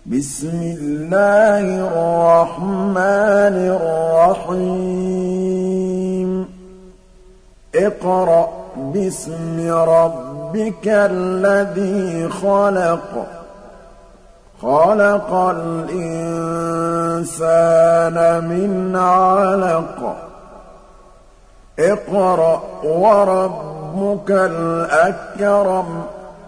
بسم الله الرحمن الرحيم اقرأ باسم ربك الذي خلق خلق الإنسان من علق اقرأ وربك الأكرم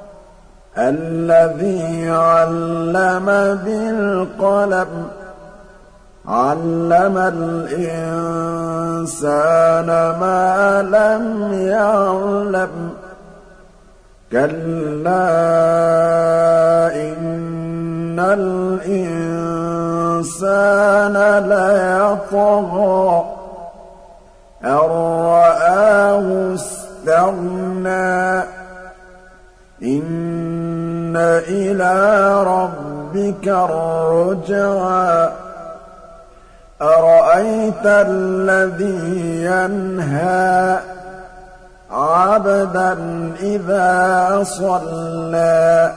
الذي علم بالقلم علم الإنسان ما لم يعلم كلا إن الإنسان ليطغى أن رآه استغنى إن إلى ربك الرجعى أرأيت الذي ينهى عبدا إذا صلى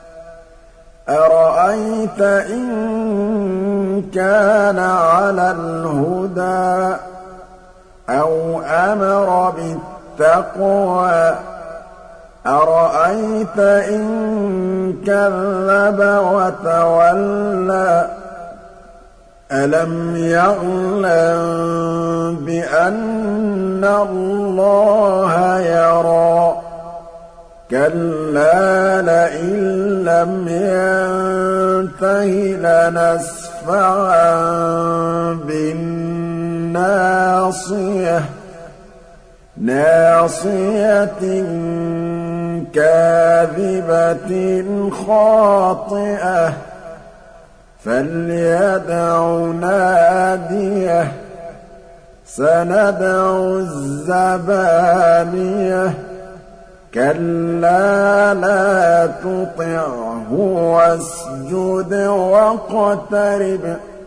أرأيت إن كان على الهدى أو أمر بالتقوى أرأيت إن كذب وتولى ألم يعلم بأن الله يرى كلا لئن لم ينته لنسفعا بالناصية ناصية كاذبة خاطئة فليدع ناديه سندع الزبانية كلا لا تطعه واسجد واقترب